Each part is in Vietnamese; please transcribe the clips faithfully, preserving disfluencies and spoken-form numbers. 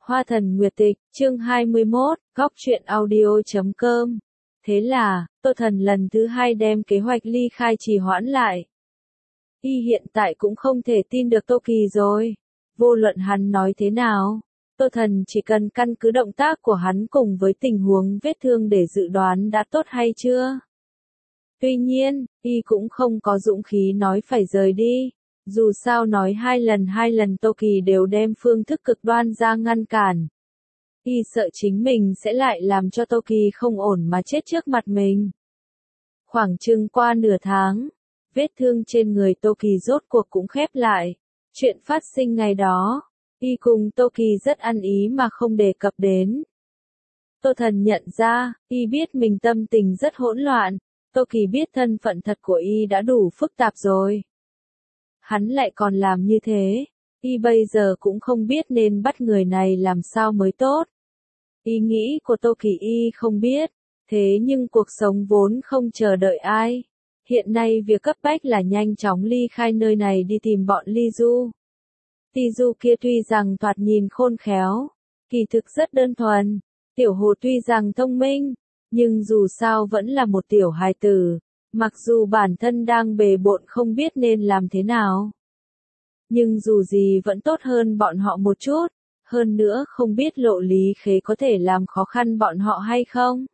Hoa thần nguyệt tịch, chương hai mươi mốt, góc truyện audio chấm com. Thế là, Tô Thần lần thứ hai đem kế hoạch ly khai trì hoãn lại. Y hiện tại cũng không thể tin được Tô Kỳ rồi. Vô luận hắn nói thế nào, Tô Thần chỉ cần căn cứ động tác của hắn cùng với tình huống vết thương để dự đoán đã tốt hay chưa. Tuy nhiên, Y cũng không có dũng khí nói phải rời đi. Dù sao nói hai lần hai lần Tô Kỳ đều đem phương thức cực đoan ra ngăn cản. Y sợ chính mình sẽ lại làm cho Tô Kỳ không ổn mà chết trước mặt mình. Khoảng chừng qua nửa tháng, vết thương trên người Tô Kỳ rốt cuộc cũng khép lại. Chuyện phát sinh ngày đó, Y cùng Tô Kỳ rất ăn ý mà không đề cập đến. Tô Thần nhận ra, Y biết mình tâm tình rất hỗn loạn. Tô Kỳ biết thân phận thật của Y đã đủ phức tạp rồi. Hắn lại còn làm như thế, Y bây giờ cũng không biết nên bắt người này làm sao mới tốt. Ý nghĩ của Tô Kỳ Y không biết, thế nhưng cuộc sống vốn không chờ đợi ai. Hiện nay việc cấp bách là nhanh chóng ly khai nơi này đi tìm bọn Ly Du. Ti Du kia tuy rằng thoạt nhìn khôn khéo, kỳ thực rất đơn thuần, Tiểu Hồ tuy rằng thông minh, nhưng dù sao vẫn là một tiểu hài tử. Mặc dù bản thân đang bề bộn không biết nên làm thế nào. Nhưng dù gì vẫn tốt hơn bọn họ một chút. Hơn nữa không biết Lộ Lý Khế có thể làm khó khăn bọn họ hay không.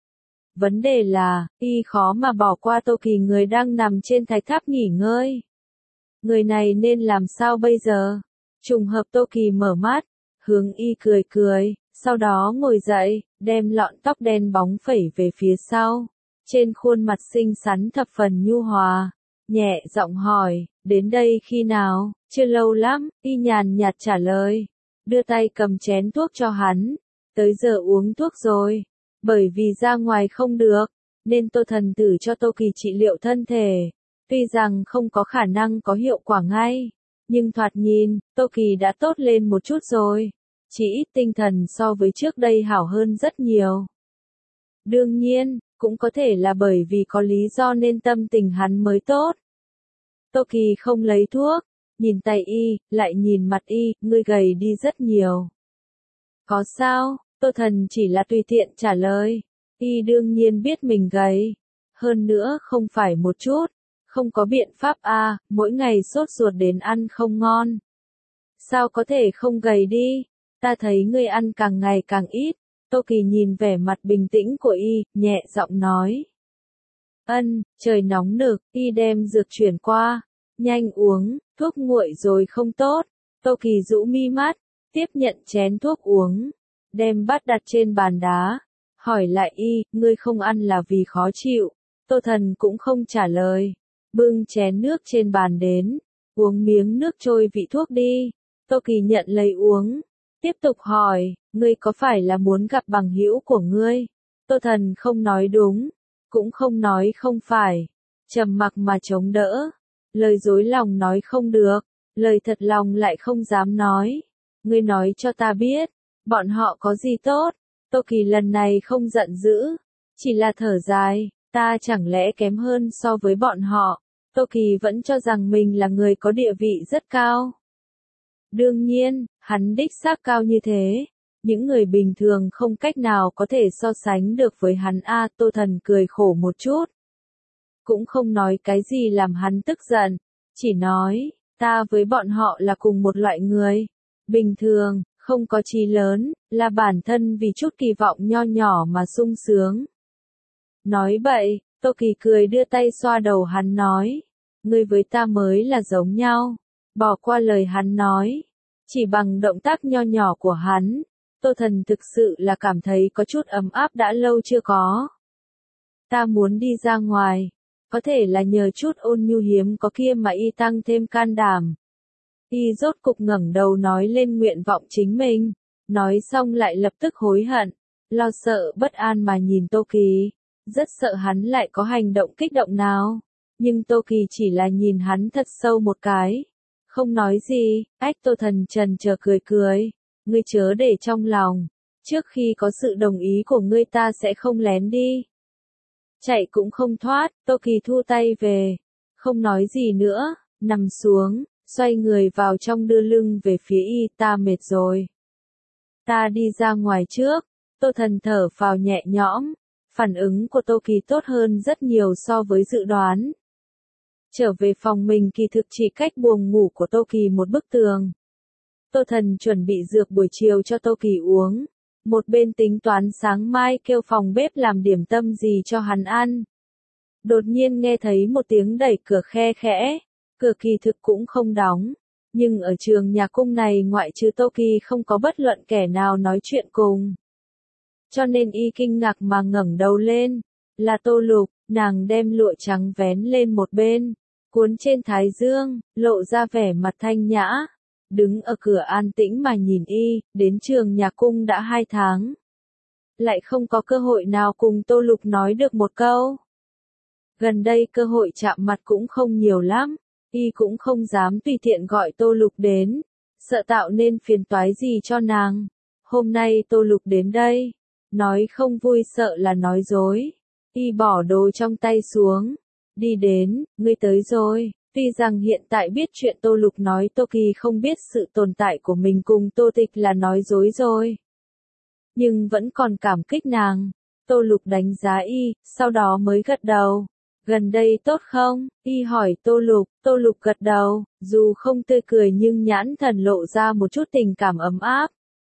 Vấn đề là, Y khó mà bỏ qua Tô Kỳ người đang nằm trên thạch tháp nghỉ ngơi. Người này nên làm sao bây giờ? Trùng hợp Tô Kỳ mở mắt, hướng Y cười cười, sau đó ngồi dậy, đem lọn tóc đen bóng phẩy về phía sau. Trên khuôn mặt xinh xắn thập phần nhu hòa, nhẹ giọng hỏi, đến đây khi nào, chưa lâu lắm, Y nhàn nhạt trả lời, đưa tay cầm chén thuốc cho hắn, tới giờ uống thuốc rồi, bởi vì ra ngoài không được, nên Tô Thần thử cho Tô Kỳ trị liệu thân thể, tuy rằng không có khả năng có hiệu quả ngay, nhưng thoạt nhìn, Tô Kỳ đã tốt lên một chút rồi, chỉ ít tinh thần so với trước đây hảo hơn rất nhiều. Đương nhiên, cũng có thể là bởi vì có lý do nên tâm tình hắn mới tốt. Tô Kỳ không lấy thuốc, nhìn tay Y, lại nhìn mặt Y, ngươi gầy đi rất nhiều. Có sao? Tô Thần chỉ là tùy tiện trả lời. Y đương nhiên biết mình gầy. Hơn nữa không phải một chút. Không có biện pháp a, à, mỗi ngày sốt ruột đến ăn không ngon. Sao có thể không gầy đi? Ta thấy ngươi ăn càng ngày càng ít. Tô Kỳ nhìn vẻ mặt bình tĩnh của Y, nhẹ giọng nói. Ân, trời nóng nực, Y đem dược chuyển qua. Nhanh uống, thuốc nguội rồi không tốt. Tô Kỳ rũ mi mắt, tiếp nhận chén thuốc uống. Đem bát đặt trên bàn đá. Hỏi lại Y, ngươi không ăn là vì khó chịu. Tô Thần cũng không trả lời. Bưng chén nước trên bàn đến. Uống miếng nước trôi vị thuốc đi. Tô Kỳ nhận lấy uống. Tiếp tục hỏi, ngươi có phải là muốn gặp bằng hữu của ngươi? Tô Thần không nói đúng, cũng không nói không phải, trầm mặc mà chống đỡ, lời dối lòng nói không được, lời thật lòng lại không dám nói. Ngươi nói cho ta biết, bọn họ có gì tốt? Tô Kỳ lần này không giận dữ, chỉ là thở dài, ta chẳng lẽ kém hơn so với bọn họ? Tô Kỳ vẫn cho rằng mình là người có địa vị rất cao. Đương nhiên, hắn đích xác cao như thế. Những người bình thường không cách nào có thể so sánh được với hắn a. Tô Thần cười khổ một chút. Cũng không nói cái gì làm hắn tức giận. Chỉ nói, ta với bọn họ là cùng một loại người. Bình thường, không có chí lớn, là bản thân vì chút kỳ vọng nho nhỏ mà sung sướng. Nói bậy, Tô Kỳ cười đưa tay xoa đầu hắn nói. Ngươi với ta mới là giống nhau. Bỏ qua lời hắn nói. Chỉ bằng động tác nho nhỏ của hắn, Tô Thần thực sự là cảm thấy có chút ấm áp đã lâu chưa có. Ta muốn đi ra ngoài, có thể là nhờ chút ôn nhu hiếm có kia mà Y tăng thêm can đảm. Y rốt cục ngẩng đầu nói lên nguyện vọng chính mình, nói xong lại lập tức hối hận, lo sợ bất an mà nhìn Tô Kỳ, rất sợ hắn lại có hành động kích động nào, nhưng Tô Kỳ chỉ là nhìn hắn thật sâu một cái. Không nói gì, ách. Tô Thần trần chờ cười cười, ngươi chớ để trong lòng, trước khi có sự đồng ý của ngươi ta sẽ không lén đi. Chạy cũng không thoát, Tô Kỳ thu tay về, không nói gì nữa, nằm xuống, xoay người vào trong đưa lưng về phía Y, ta mệt rồi. Ta đi ra ngoài trước. Tô Thần thở phào nhẹ nhõm. Phản ứng của Tô Kỳ tốt hơn rất nhiều so với dự đoán. Trở về phòng mình kỳ thực chỉ cách buồng ngủ của Tô Kỳ một bức tường. Tô Thần chuẩn bị dược buổi chiều cho Tô Kỳ uống. Một bên tính toán sáng mai kêu phòng bếp làm điểm tâm gì cho hắn ăn. Đột nhiên nghe thấy một tiếng đẩy cửa khe khẽ. Cửa kỳ thực cũng không đóng. Nhưng ở trường nhà cung này ngoại trừ Tô Kỳ không có bất luận kẻ nào nói chuyện cùng. Cho nên y kinh ngạc mà ngẩng đầu lên. Là Tô Lục, nàng đem lụa trắng vén lên một bên. Cuốn trên thái dương, lộ ra vẻ mặt thanh nhã. Đứng ở cửa an tĩnh mà nhìn y, đến trường nhà cung đã hai tháng. Lại không có cơ hội nào cùng Tô Lục nói được một câu. Gần đây cơ hội chạm mặt cũng không nhiều lắm, y cũng không dám tùy tiện gọi Tô Lục đến, sợ tạo nên phiền toái gì cho nàng. Hôm nay Tô Lục đến đây, nói không vui sợ là nói dối. Y bỏ đồ trong tay xuống, đi đến, ngươi tới rồi. Tuy rằng hiện tại biết chuyện Tô Lục nói Tô Kỳ không biết sự tồn tại của mình cùng Tô Tịch là nói dối rồi. Nhưng vẫn còn cảm kích nàng. Tô Lục đánh giá y, sau đó mới gật đầu. Gần đây tốt không? Y hỏi Tô Lục, Tô Lục gật đầu, dù không tươi cười nhưng nhãn thần lộ ra một chút tình cảm ấm áp.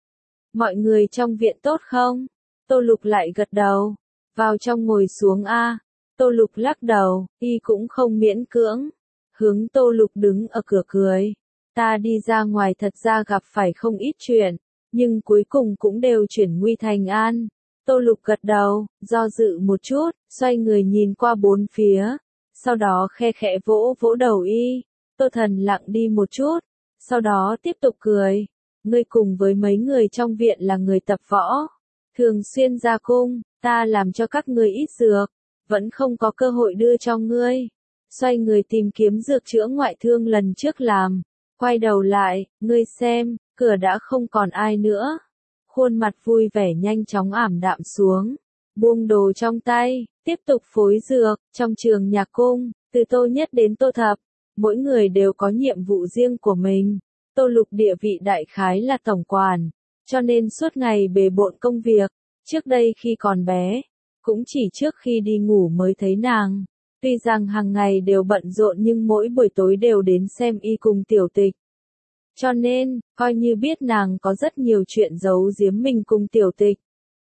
Mọi người trong viện tốt không? Tô Lục lại gật đầu. Vào trong ngồi xuống a. Tô Lục lắc đầu, y cũng không miễn cưỡng. Hướng Tô Lục đứng ở cửa cười. Ta đi ra ngoài thật ra gặp phải không ít chuyện, nhưng cuối cùng cũng đều chuyển nguy thành an. Tô Lục gật đầu, do dự một chút, xoay người nhìn qua bốn phía. Sau đó khe khẽ vỗ vỗ đầu y. Tô Thần lặng đi một chút. Sau đó tiếp tục cười. Ngươi cùng với mấy người trong viện là người tập võ. Thường xuyên ra cung, ta làm cho các ngươi ít dược. Vẫn không có cơ hội đưa cho ngươi. Xoay người tìm kiếm dược chữa ngoại thương lần trước làm. Quay đầu lại, ngươi xem, cửa đã không còn ai nữa. Khuôn mặt vui vẻ nhanh chóng ảm đạm xuống. Buông đồ trong tay, tiếp tục phối dược. Trong trường nhạc cung, từ Tô Nhất đến Tô Thập, mỗi người đều có nhiệm vụ riêng của mình. Tô Lục địa vị đại khái là tổng quản, cho nên suốt ngày bề bộn công việc. Trước đây khi còn bé, cũng chỉ trước khi đi ngủ mới thấy nàng. Tuy rằng hàng ngày đều bận rộn nhưng mỗi buổi tối đều đến xem y cùng Tiểu Tịch. Cho nên, coi như biết nàng có rất nhiều chuyện giấu giếm mình cùng Tiểu Tịch.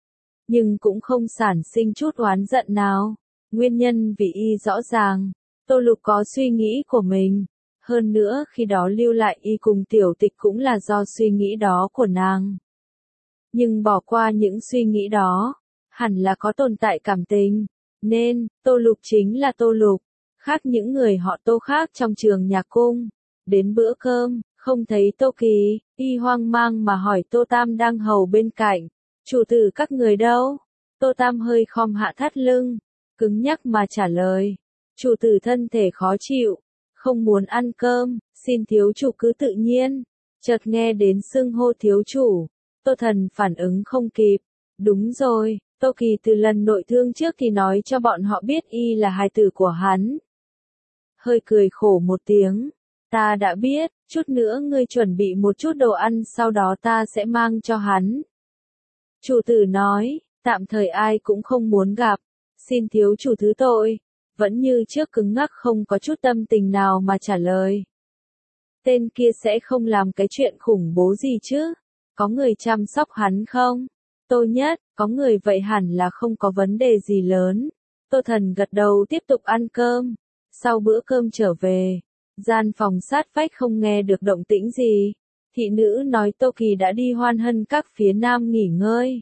Nhưng cũng không sản sinh chút oán giận nào. Nguyên nhân vì y rõ ràng. Tô Lục có suy nghĩ của mình. Hơn nữa khi đó lưu lại y cùng Tiểu Tịch cũng là do suy nghĩ đó của nàng. Nhưng bỏ qua những suy nghĩ đó, hẳn là có tồn tại cảm tình. Nên, Tô Lục chính là Tô Lục. Khác những người họ Tô khác trong trường nhạc cung. Đến bữa cơm, không thấy Tô Kỳ, y hoang mang mà hỏi Tô Tam đang hầu bên cạnh. Chủ tử các người đâu? Tô Tam hơi khom hạ thắt lưng, cứng nhắc mà trả lời. Chủ tử thân thể khó chịu, không muốn ăn cơm, xin thiếu chủ cứ tự nhiên. Chợt nghe đến xưng hô thiếu chủ. Tô Thần phản ứng không kịp. Đúng rồi, Tô Kỳ từ lần nội thương trước thì nói cho bọn họ biết y là hài tử của hắn. Hơi cười khổ một tiếng. Ta đã biết, chút nữa ngươi chuẩn bị một chút đồ ăn sau đó ta sẽ mang cho hắn. Chủ tử nói, tạm thời ai cũng không muốn gặp. Xin thiếu chủ thứ tội. Vẫn như trước cứng ngắc không có chút tâm tình nào mà trả lời. Tên kia sẽ không làm cái chuyện khủng bố gì chứ? Có người chăm sóc hắn không? Tô Nhất, có người vậy hẳn là không có vấn đề gì lớn. Tô Thần gật đầu tiếp tục ăn cơm. Sau bữa cơm trở về, gian phòng sát vách không nghe được động tĩnh gì. Thị nữ nói Tô Kỳ đã đi Hoan Hân các phía nam nghỉ ngơi.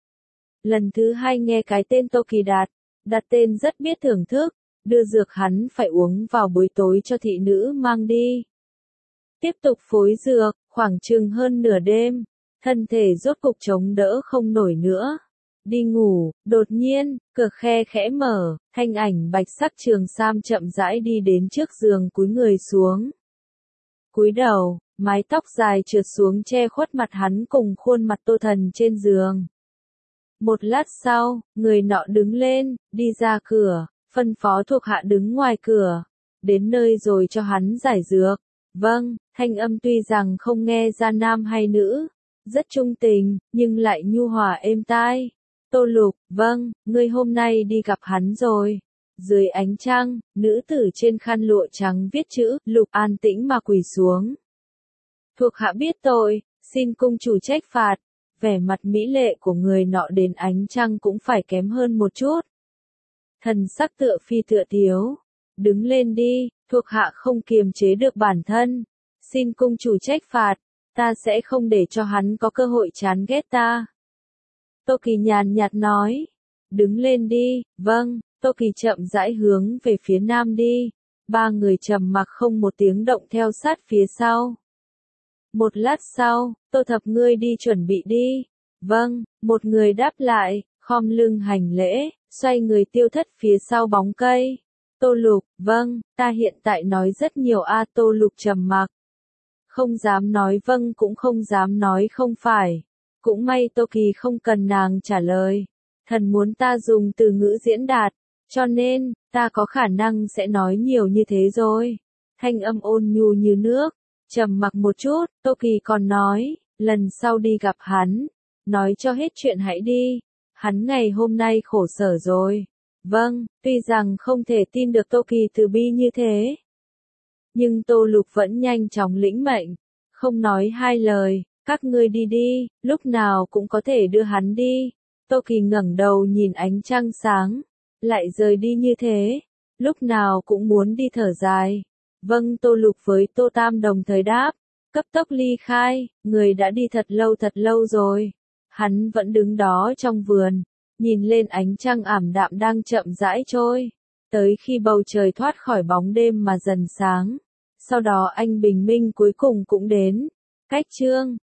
Lần thứ hai nghe cái tên Tô Kỳ đặt, đặt tên rất biết thưởng thức, đưa dược hắn phải uống vào buổi tối cho thị nữ mang đi. Tiếp tục phối dược, khoảng chừng hơn nửa đêm, thân thể rốt cục chống đỡ không nổi nữa. Đi ngủ, đột nhiên, cửa khe khẽ mở, thanh ảnh bạch sắc trường sam chậm rãi đi đến trước giường cúi người xuống. Cúi đầu, mái tóc dài trượt xuống che khuất mặt hắn cùng khuôn mặt Tô Thần trên giường. Một lát sau, người nọ đứng lên, đi ra cửa, phân phó thuộc hạ đứng ngoài cửa. Đến nơi rồi cho hắn giải dược. Vâng, thanh âm tuy rằng không nghe ra nam hay nữ, rất trung tình, nhưng lại nhu hòa êm tai. Tô Lục, vâng, ngươi hôm nay đi gặp hắn rồi. Dưới ánh trăng, nữ tử trên khăn lụa trắng viết chữ, Lục an tĩnh mà quỳ xuống. Thuộc hạ biết tội, xin cung chủ trách phạt. Vẻ mặt mỹ lệ của người nọ đến ánh trăng cũng phải kém hơn một chút. Thần sắc tựa phi tựa tiếu. Đứng lên đi, thuộc hạ không kiềm chế được bản thân. Xin cung chủ trách phạt, ta sẽ không để cho hắn có cơ hội chán ghét ta. Tô Kỳ nhàn nhạt nói. Đứng lên đi, vâng, Tô Kỳ chậm rãi hướng về phía nam đi. Ba người trầm mặc không một tiếng động theo sát phía sau. Một lát sau, Tô Thập ngươi đi chuẩn bị đi. Vâng, một người đáp lại, khom lưng hành lễ, xoay người tiêu thất phía sau bóng cây. Tô Lục, vâng, ta hiện tại nói rất nhiều a. Tô Lục trầm mặc. Không dám nói vâng cũng không dám nói không phải. Cũng may Tô Kỳ không cần nàng trả lời. Thần muốn ta dùng từ ngữ diễn đạt, cho nên, ta có khả năng sẽ nói nhiều như thế rồi. Thanh âm ôn nhu như nước. Trầm mặc một chút, Tô Kỳ còn nói, lần sau đi gặp hắn, nói cho hết chuyện hãy đi. Hắn ngày hôm nay khổ sở rồi. Vâng, tuy rằng không thể tin được Tô Kỳ từ bi như thế. Nhưng Tô Lục vẫn nhanh chóng lĩnh mệnh. Không nói hai lời, các ngươi đi đi, lúc nào cũng có thể đưa hắn đi. Tô Kỳ ngẩng đầu nhìn ánh trăng sáng, lại rời đi như thế. Lúc nào cũng muốn đi thở dài. Vâng, Tô Lục với Tô Tam đồng thời đáp, cấp tốc ly khai, người đã đi thật lâu thật lâu rồi. Hắn vẫn đứng đó trong vườn, nhìn lên ánh trăng ảm đạm đang chậm rãi trôi, tới khi bầu trời thoát khỏi bóng đêm mà dần sáng. Sau đó anh bình minh cuối cùng cũng đến. Cách chương